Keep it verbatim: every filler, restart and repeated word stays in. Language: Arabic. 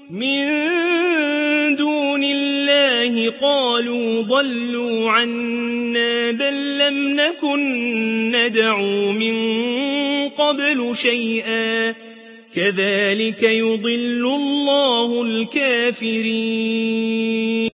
من دون الله قالوا ضلوا عنا بل لم نكن ندعو من قبل شيئا كذلك يضل الله الكافرين.